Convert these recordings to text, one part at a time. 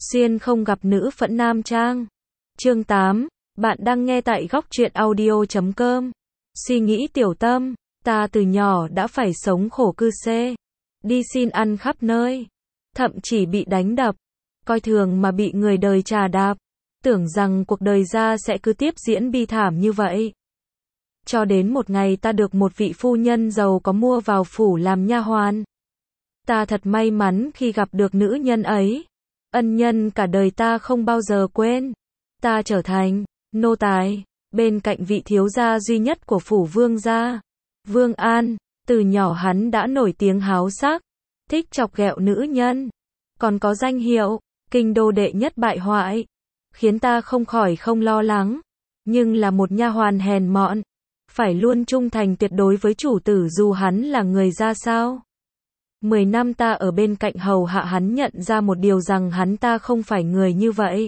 Xuyên không gặp nữ phẫn nam trang. Chương 8, bạn đang nghe tại góc truyện audio.com. Suy nghĩ tiểu tâm, ta từ nhỏ đã phải sống khổ cư xê, đi xin ăn khắp nơi, thậm chí bị đánh đập, coi thường mà bị người đời trà đạp, tưởng rằng cuộc đời ra sẽ cứ tiếp diễn bi thảm như vậy. Cho đến một ngày ta được một vị phu nhân giàu có mua vào phủ làm nha hoàn. Ta thật may mắn khi gặp được nữ nhân ấy. Ân nhân cả đời ta không bao giờ quên. Ta trở thành nô tài bên cạnh vị thiếu gia duy nhất của phủ Vương gia, Vương An. Từ nhỏ hắn đã nổi tiếng háo sắc, thích chọc ghẹo nữ nhân, còn có danh hiệu kinh đô đệ nhất bại hoại, khiến ta không khỏi không lo lắng. Nhưng là một nha hoàn hèn mọn, phải luôn trung thành tuyệt đối với chủ tử dù hắn là người ra sao. 10 năm ta ở bên cạnh hầu hạ hắn, nhận ra một điều rằng hắn ta không phải người như vậy.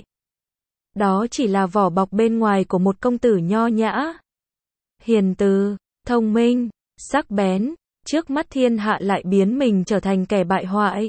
Đó chỉ là vỏ bọc bên ngoài của một công tử nho nhã, hiền từ, thông minh, sắc bén, trước mắt thiên hạ lại biến mình trở thành kẻ bại hoại.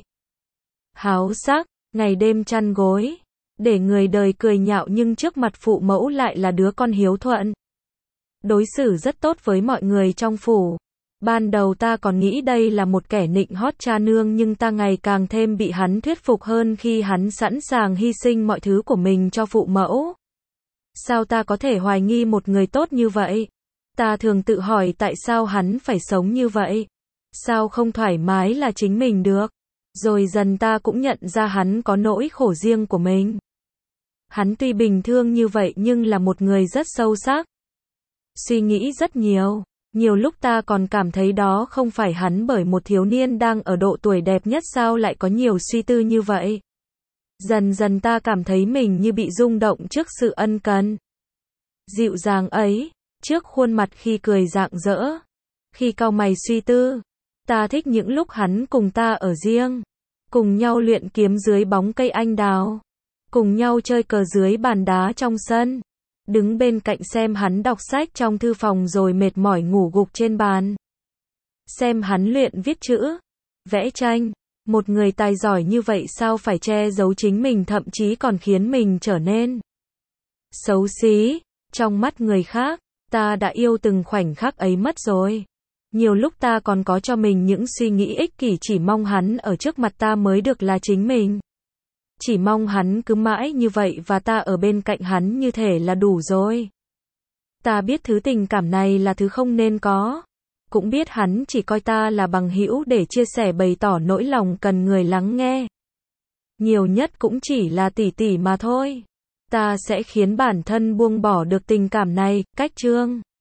Háo sắc, ngày đêm chăn gối, để người đời cười nhạo, nhưng trước mặt phụ mẫu lại là đứa con hiếu thuận. Đối xử rất tốt với mọi người trong phủ. Ban đầu ta còn nghĩ đây là một kẻ nịnh hót cha nương, nhưng ta ngày càng thêm bị hắn thuyết phục hơn khi hắn sẵn sàng hy sinh mọi thứ của mình cho phụ mẫu. Sao ta có thể hoài nghi một người tốt như vậy? Ta thường tự hỏi tại sao hắn phải sống như vậy? Sao không thoải mái là chính mình được? Rồi dần ta cũng nhận ra hắn có nỗi khổ riêng của mình. Hắn tuy bình thường như vậy nhưng là một người rất sâu sắc, suy nghĩ rất nhiều. Nhiều lúc ta còn cảm thấy đó không phải hắn, bởi một thiếu niên đang ở độ tuổi đẹp nhất sao lại có nhiều suy tư như vậy. Dần dần ta cảm thấy mình như bị rung động trước sự ân cần, dịu dàng ấy, trước khuôn mặt khi cười rạng rỡ, khi cau mày suy tư. Ta thích những lúc hắn cùng ta ở riêng, cùng nhau luyện kiếm dưới bóng cây anh đào, cùng nhau chơi cờ dưới bàn đá trong sân, đứng bên cạnh xem hắn đọc sách trong thư phòng rồi mệt mỏi ngủ gục trên bàn, xem hắn luyện viết chữ, vẽ tranh. Một người tài giỏi như vậy sao phải che giấu chính mình, thậm chí còn khiến mình trở nên xấu xí trong mắt người khác. Ta đã yêu từng khoảnh khắc ấy mất rồi. Nhiều lúc ta còn có cho mình những suy nghĩ ích kỷ, chỉ mong hắn ở trước mặt ta mới được là chính mình. Chỉ mong hắn cứ mãi như vậy và ta ở bên cạnh hắn như thể là đủ rồi. Ta biết thứ tình cảm này là thứ không nên có. Cũng biết hắn chỉ coi ta là bằng hữu để chia sẻ, bày tỏ nỗi lòng, cần người lắng nghe. Nhiều nhất cũng chỉ là tỉ tỉ mà thôi. Ta sẽ khiến bản thân buông bỏ được tình cảm này. Cách chương